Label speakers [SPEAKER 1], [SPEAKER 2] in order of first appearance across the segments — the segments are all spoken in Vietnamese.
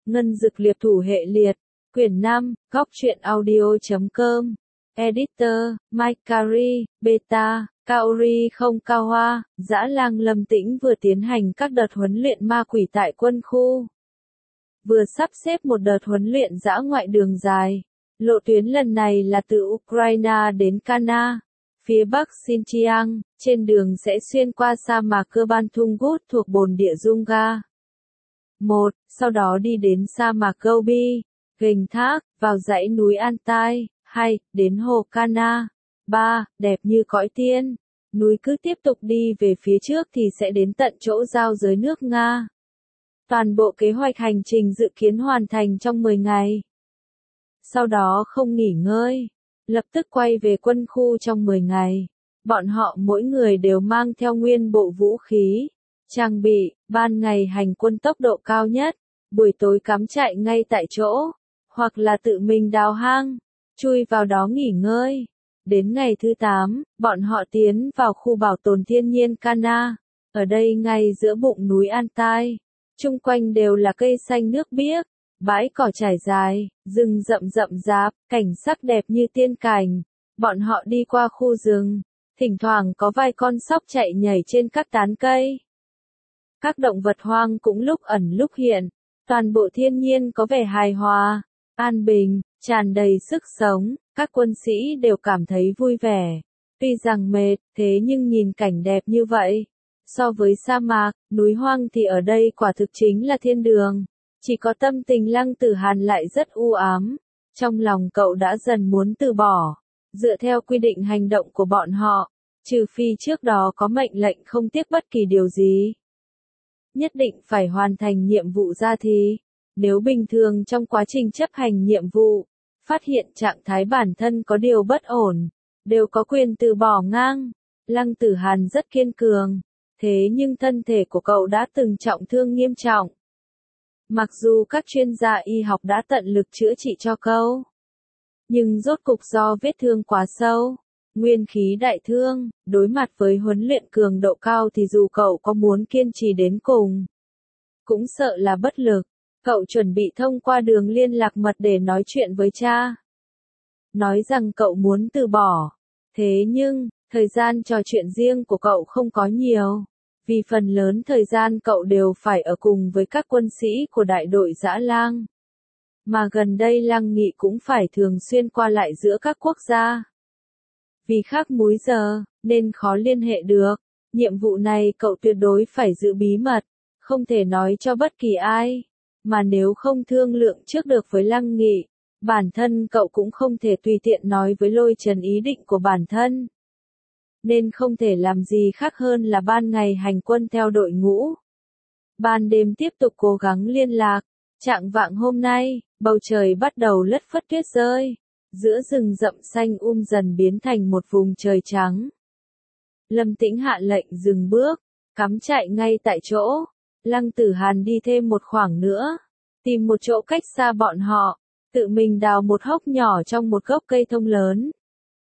[SPEAKER 1] Ngân Dực Liệp Thủ Hệ Liệt, Quyển 5, Góc truyện audio.com, Editor, Mike Carey, Beta, Kaori không Cao Hoa, Dã Lang Lâm Tĩnh vừa tiến hành các đợt huấn luyện ma quỷ tại quân khu. Vừa sắp xếp một đợt huấn luyện dã ngoại đường dài. Lộ tuyến lần này là từ Ukraine đến Kana, phía bắc Xinjiang, trên đường sẽ xuyên qua sa mạc cơ Ban Thungut thuộc bồn địa Dunga. 1. Sau đó đi đến sa mạc Gobi, Gành Thác, vào dãy núi Altai. 2. Đến hồ Kana. 3. Đẹp như cõi tiên. Núi cứ tiếp tục đi về phía trước thì sẽ đến tận chỗ giao giới nước Nga. Toàn bộ kế hoạch hành trình dự kiến hoàn thành trong 10 ngày. Sau đó không nghỉ ngơi, lập tức quay về quân khu trong 10 ngày. Bọn họ mỗi người đều mang theo nguyên bộ vũ khí, trang bị, ban ngày hành quân tốc độ cao nhất, buổi tối cắm trại ngay tại chỗ, hoặc là tự mình đào hang, chui vào đó nghỉ ngơi. Đến ngày thứ 8, bọn họ tiến vào khu bảo tồn thiên nhiên Kana, ở đây ngay giữa bụng núi Altai, chung quanh đều là cây xanh nước biếc. Bãi cỏ trải dài, rừng rậm rậm rạp, cảnh sắc đẹp như tiên cảnh. Bọn họ đi qua khu rừng, thỉnh thoảng có vài con sóc chạy nhảy trên các tán cây. Các động vật hoang cũng lúc ẩn lúc hiện, toàn bộ thiên nhiên có vẻ hài hòa, an bình, tràn đầy sức sống, các quân sĩ đều cảm thấy vui vẻ. Tuy rằng mệt, thế nhưng nhìn cảnh đẹp như vậy, so với sa mạc, núi hoang thì ở đây quả thực chính là thiên đường. Chỉ có tâm tình Lăng Tử Hàn lại rất u ám, trong lòng cậu đã dần muốn từ bỏ. Dựa theo quy định hành động của bọn họ, trừ phi trước đó có mệnh lệnh không tiếc bất kỳ điều gì, nhất định phải hoàn thành nhiệm vụ ra thì, nếu bình thường trong quá trình chấp hành nhiệm vụ, phát hiện trạng thái bản thân có điều bất ổn, đều có quyền từ bỏ ngang. Lăng Tử Hàn rất kiên cường, thế nhưng thân thể của cậu đã từng trọng thương nghiêm trọng. Mặc dù các chuyên gia y học đã tận lực chữa trị cho cậu, nhưng rốt cục do vết thương quá sâu, nguyên khí đại thương, đối mặt với huấn luyện cường độ cao thì dù cậu có muốn kiên trì đến cùng, cũng sợ là bất lực. Cậu chuẩn bị thông qua đường liên lạc mật để nói chuyện với cha. Nói rằng cậu muốn từ bỏ. Thế nhưng, thời gian trò chuyện riêng của cậu không có nhiều. Vì phần lớn thời gian cậu đều phải ở cùng với các quân sĩ của đại đội Dã Lang. Mà gần đây Lăng Nghị cũng phải thường xuyên qua lại giữa các quốc gia. Vì khác múi giờ, nên khó liên hệ được. Nhiệm vụ này cậu tuyệt đối phải giữ bí mật, không thể nói cho bất kỳ ai. Mà nếu không thương lượng trước được với Lăng Nghị, bản thân cậu cũng không thể tùy tiện nói với Lôi Trần ý định của bản thân. Nên không thể làm gì khác hơn là ban ngày hành quân theo đội ngũ. Ban đêm tiếp tục cố gắng liên lạc. Chạng vạng hôm nay, bầu trời bắt đầu lất phất tuyết rơi. Giữa rừng rậm xanh dần biến thành một vùng trời trắng. Lâm Tĩnh hạ lệnh dừng bước, cắm trại ngay tại chỗ. Lăng Tử Hàn đi thêm một khoảng nữa, tìm một chỗ cách xa bọn họ, tự mình đào một hốc nhỏ trong một gốc cây thông lớn.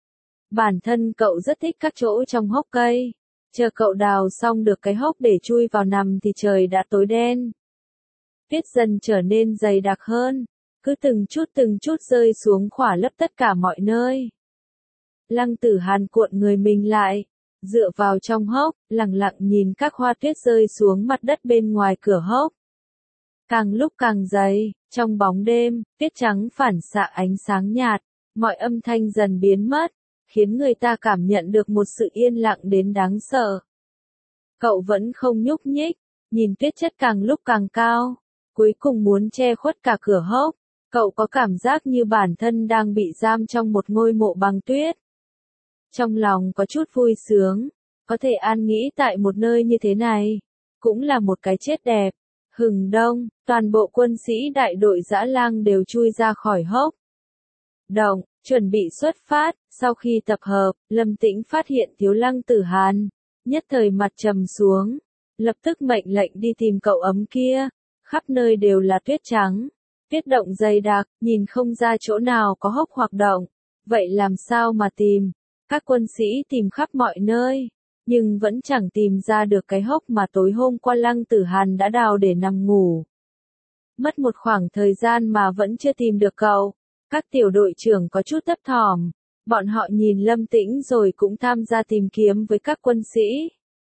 [SPEAKER 1] Bản thân cậu rất thích các chỗ trong hốc cây. Chờ cậu đào xong được cái hốc để chui vào nằm thì trời đã tối đen. Tuyết dần trở nên dày đặc hơn, cứ từng chút rơi xuống khỏa lấp tất cả mọi nơi. Lăng Tử Hàn cuộn người mình lại, dựa vào trong hốc, lặng lặng nhìn các hoa tuyết rơi xuống mặt đất bên ngoài cửa hốc. Càng lúc càng dày, trong bóng đêm, tuyết trắng phản xạ ánh sáng nhạt, mọi âm thanh dần biến mất, khiến người ta cảm nhận được một sự yên lặng đến đáng sợ. Cậu vẫn không nhúc nhích, nhìn tuyết chất càng lúc càng cao, cuối cùng muốn che khuất cả cửa hốc. Cậu có cảm giác như bản thân đang bị giam trong một ngôi mộ bằng tuyết. Trong lòng có chút vui sướng, có thể an nghỉ tại một nơi như thế này, cũng là một cái chết đẹp. Hừng đông, toàn bộ quân sĩ đại đội Dã Lang đều chui ra khỏi hốc động, chuẩn bị xuất phát. Sau khi tập hợp, Lâm Tĩnh phát hiện thiếu Lăng Tử Hàn, nhất thời mặt trầm xuống, lập tức mệnh lệnh đi tìm cậu ấm kia. Khắp nơi đều là tuyết trắng, tuyết động dày đặc, nhìn không ra chỗ nào có hốc hoặc động. Vậy làm sao mà tìm? Các quân sĩ tìm khắp mọi nơi, nhưng vẫn chẳng tìm ra được cái hốc mà tối hôm qua Lăng Tử Hàn đã đào để nằm ngủ. Mất một khoảng thời gian mà vẫn chưa tìm được cậu. Các tiểu đội trưởng có chút thấp thỏm. Bọn họ nhìn Lâm Tĩnh rồi cũng tham gia tìm kiếm với các quân sĩ.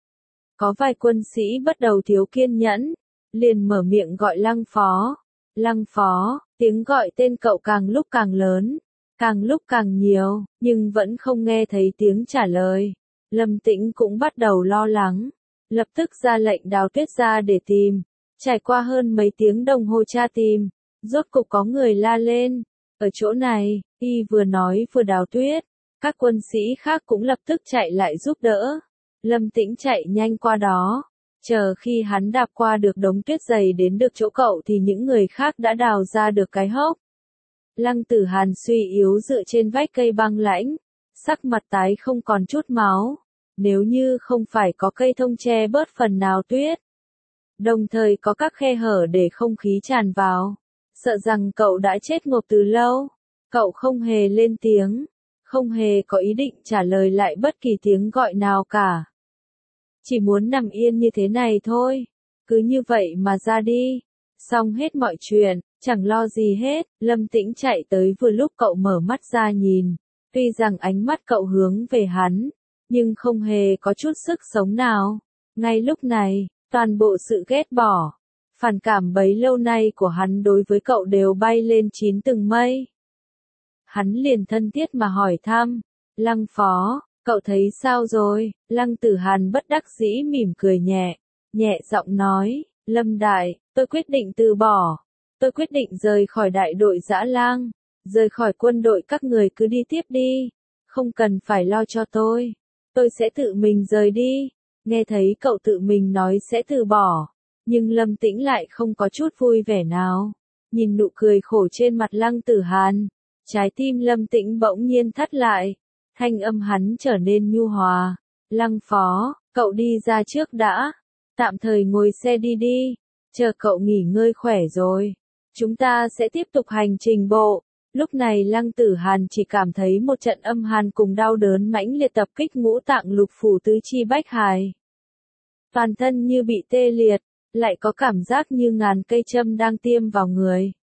[SPEAKER 1] Có vài quân sĩ bắt đầu thiếu kiên nhẫn, liền mở miệng gọi Lăng Phó. Lăng Phó, tiếng gọi tên cậu càng lúc càng lớn, càng lúc càng nhiều, nhưng vẫn không nghe thấy tiếng trả lời. Lâm Tĩnh cũng bắt đầu lo lắng, lập tức ra lệnh Đào Tuyết ra để tìm. Trải qua hơn mấy tiếng đồng hồ tra tìm, rốt cục có người la lên. Ở chỗ này, y vừa nói vừa Đào Tuyết, các quân sĩ khác cũng lập tức chạy lại giúp đỡ. Lâm Tĩnh chạy nhanh qua đó, chờ khi hắn đạp qua được đống tuyết dày đến được chỗ cậu thì những người khác đã đào ra được cái hốc. Lăng Tử Hàn suy yếu dựa trên vách cây băng lãnh, sắc mặt tái không còn chút máu, nếu như không phải có cây thông che bớt phần nào tuyết. Đồng thời có các khe hở để không khí tràn vào, sợ rằng cậu đã chết ngộp từ lâu. Cậu không hề lên tiếng, không hề có ý định trả lời lại bất kỳ tiếng gọi nào cả. Chỉ muốn nằm yên như thế này thôi, cứ như vậy mà ra đi. Xong hết mọi chuyện, chẳng lo gì hết, Lâm Tĩnh chạy tới vừa lúc cậu mở mắt ra nhìn. Tuy rằng ánh mắt cậu hướng về hắn, nhưng không hề có chút sức sống nào. Ngay lúc này, toàn bộ sự ghét bỏ, phản cảm bấy lâu nay của hắn đối với cậu đều bay lên 9 tầng mây. Hắn liền thân thiết mà hỏi thăm, Lăng Phó, cậu thấy sao rồi? Lăng Tử Hàn bất đắc dĩ mỉm cười nhẹ, nhẹ giọng nói, Lâm Đại, tôi quyết định từ bỏ. Tôi quyết định rời khỏi đại đội Dã Lang, rời khỏi quân đội, các người cứ đi tiếp đi, không cần phải lo cho tôi sẽ tự mình rời đi. Nghe thấy cậu tự mình nói sẽ từ bỏ, nhưng Lâm Tĩnh lại không có chút vui vẻ nào. Nhìn nụ cười khổ trên mặt Lăng Tử Hàn, trái tim Lâm Tĩnh bỗng nhiên thắt lại, thanh âm hắn trở nên nhu hòa. Lăng Phó, cậu đi ra trước đã, tạm thời ngồi xe đi đi, chờ cậu nghỉ ngơi khỏe rồi, chúng ta sẽ tiếp tục hành trình bộ. Lúc này Lăng Tử Hàn chỉ cảm thấy một trận âm hàn cùng đau đớn mãnh liệt tập kích ngũ tạng lục phủ tứ chi bách hài. Toàn thân như bị tê liệt, lại có cảm giác như ngàn cây châm đang tiêm vào người.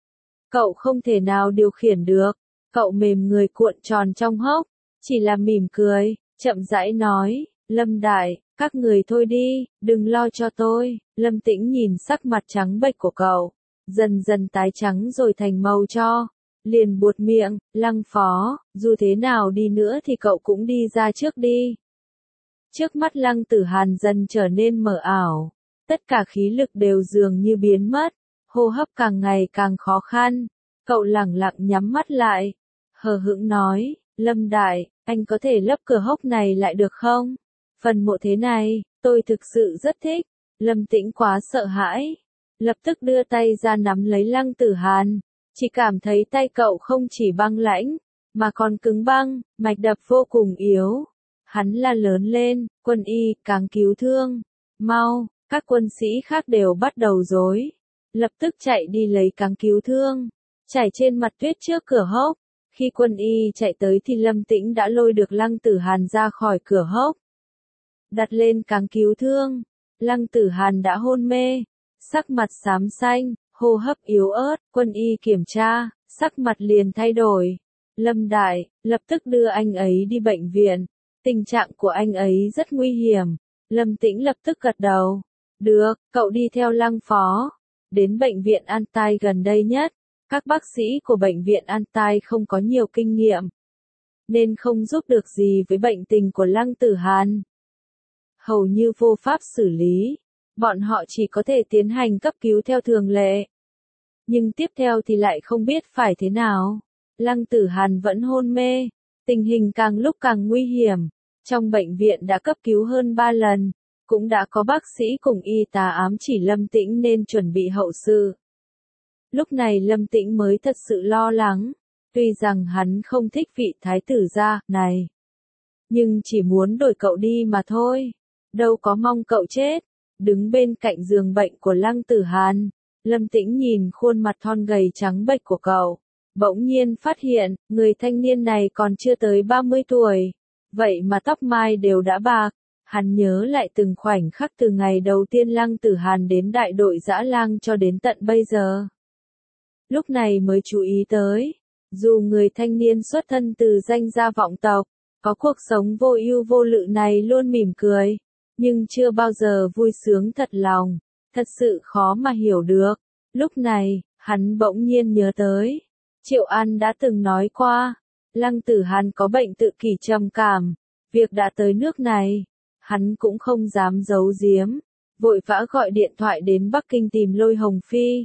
[SPEAKER 1] Cậu không thể nào điều khiển được, cậu mềm người cuộn tròn trong hốc, chỉ là mỉm cười, chậm rãi nói, Lâm Đại, các người thôi đi, đừng lo cho tôi. Lâm Tĩnh nhìn sắc mặt trắng bệch của cậu, dần dần tái trắng rồi thành màu cho, liền buột miệng, Lăng Phó, dù thế nào đi nữa thì cậu cũng đi ra trước đi. Trước mắt Lăng Tử Hàn dần trở nên mờ ảo, tất cả khí lực đều dường như biến mất, hô hấp càng ngày càng khó khăn, cậu lẳng lặng nhắm mắt lại, hờ hững nói, Lâm Đại, anh có thể lấp cửa hốc này lại được không? Phần mộ thế này, tôi thực sự rất thích. Lâm Tĩnh quá sợ hãi, lập tức đưa tay ra nắm lấy Lăng Tử Hàn, chỉ cảm thấy tay cậu không chỉ băng lãnh, mà còn cứng băng, mạch đập vô cùng yếu. Hắn la lớn lên, quân y, càng cứu thương, mau, các quân sĩ khác đều bắt đầu rối, lập tức chạy đi lấy càng cứu thương, chảy trên mặt tuyết trước cửa hốc. Khi quân y chạy tới thì Lâm Tĩnh đã lôi được Lăng Tử Hàn ra khỏi cửa hốc, đặt lên càng cứu thương. Lăng Tử Hàn đã hôn mê, sắc mặt xám xanh, hô hấp yếu ớt, quân y kiểm tra, sắc mặt liền thay đổi. Lâm Đại, lập tức đưa anh ấy đi bệnh viện, tình trạng của anh ấy rất nguy hiểm. Lâm Tĩnh lập tức gật đầu, được, cậu đi theo Lăng Phó, đến bệnh viện An Tai gần đây nhất. Các bác sĩ của bệnh viện An Tai không có nhiều kinh nghiệm, nên không giúp được gì với bệnh tình của Lăng Tử Hàn. Hầu như vô pháp xử lý, bọn họ chỉ có thể tiến hành cấp cứu theo thường lệ. Nhưng tiếp theo thì lại không biết phải thế nào. Lăng Tử Hàn vẫn hôn mê, tình hình càng lúc càng nguy hiểm. Trong bệnh viện đã cấp cứu hơn 3 lần, cũng đã có bác sĩ cùng y tá ám chỉ Lâm Tĩnh nên chuẩn bị hậu sự. Lúc này Lâm Tĩnh mới thật sự lo lắng, tuy rằng hắn không thích vị thái tử gia này, nhưng chỉ muốn đổi cậu đi mà thôi, đâu có mong cậu chết. Đứng bên cạnh giường bệnh của Lăng Tử Hàn, Lâm Tĩnh nhìn khuôn mặt thon gầy trắng bệch của cậu, bỗng nhiên phát hiện, người thanh niên này còn chưa tới 30 tuổi, vậy mà tóc mai đều đã bạc, Hắn nhớ lại từng khoảnh khắc từ ngày đầu tiên Lăng Tử Hàn đến đại đội dã lang cho đến tận bây giờ. Lúc này mới chú ý tới, dù người thanh niên xuất thân từ danh gia vọng tộc, có cuộc sống vô ưu vô lự này luôn mỉm cười, nhưng chưa bao giờ vui sướng thật lòng, thật sự khó mà hiểu được. Lúc này, hắn bỗng nhiên nhớ tới, Triệu An đã từng nói qua, Lăng Tử Hàn có bệnh tự kỷ trầm cảm, việc đã tới nước này, hắn cũng không dám giấu giếm, vội vã gọi điện thoại đến Bắc Kinh tìm Lôi Hồng Phi.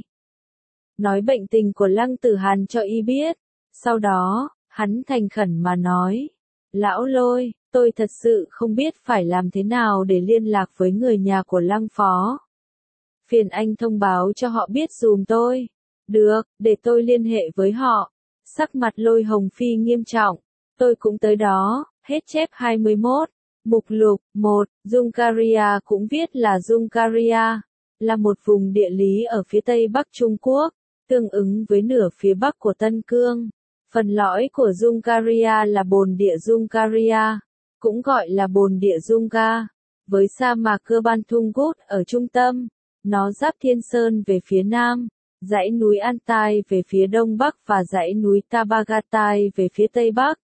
[SPEAKER 1] Nói bệnh tình của Lăng Tử Hàn cho y biết, sau đó, hắn thành khẩn mà nói, lão Lôi, tôi thật sự không biết phải làm thế nào để liên lạc với người nhà của Lăng Phó. Phiền anh thông báo cho họ biết dùm tôi. Được, để tôi liên hệ với họ. Sắc mặt Lôi Hồng Phi nghiêm trọng. Tôi cũng tới đó, hết chép 21. Mục lục 1, Jungaria cũng viết là Jungaria, là một vùng địa lý ở phía tây bắc Trung Quốc, tương ứng với nửa phía bắc của Tân Cương. Phần lõi của Jungaria là bồn địa Jungaria, cũng gọi là bồn địa Junga, với sa mạc Cơ Ban Thung Gut ở trung tâm. Nó giáp Thiên Sơn về phía nam, dãy núi Altai về phía đông bắc và dãy núi Tabagatai về phía tây bắc.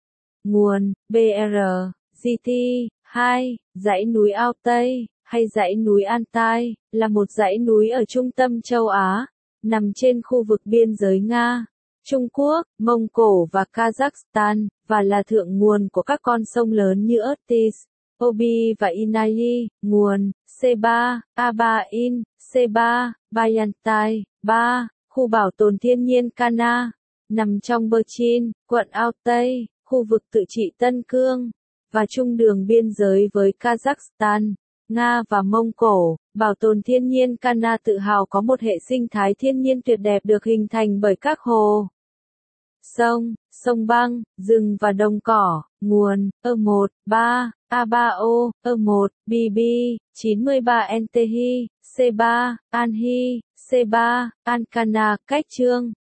[SPEAKER 1] Nguồn, BR, GT, 2, dãy núi Altai, hay dãy núi Altai, là một dãy núi ở trung tâm châu Á, nằm trên khu vực biên giới Nga, Trung Quốc, Mông Cổ và Kazakhstan, và là thượng nguồn của các con sông lớn như Irtysh, Obi và Inai. Nguồn, C3, A3 C3, Bayantai. 3. Khu bảo tồn thiên nhiên Kana, nằm trong Berchin, quận Altai, khu vực tự trị Tân Cương, và trung đường biên giới với Kazakhstan, Nga và Mông Cổ. Bảo tồn thiên nhiên Kana tự hào có một hệ sinh thái thiên nhiên tuyệt đẹp được hình thành bởi các hồ, sông, sông băng, rừng và đồng cỏ. Nguồn, E1, 3, A3O, E1, BB, 93 NTHI, C3, Anhi, C3, Ankana. Cách chương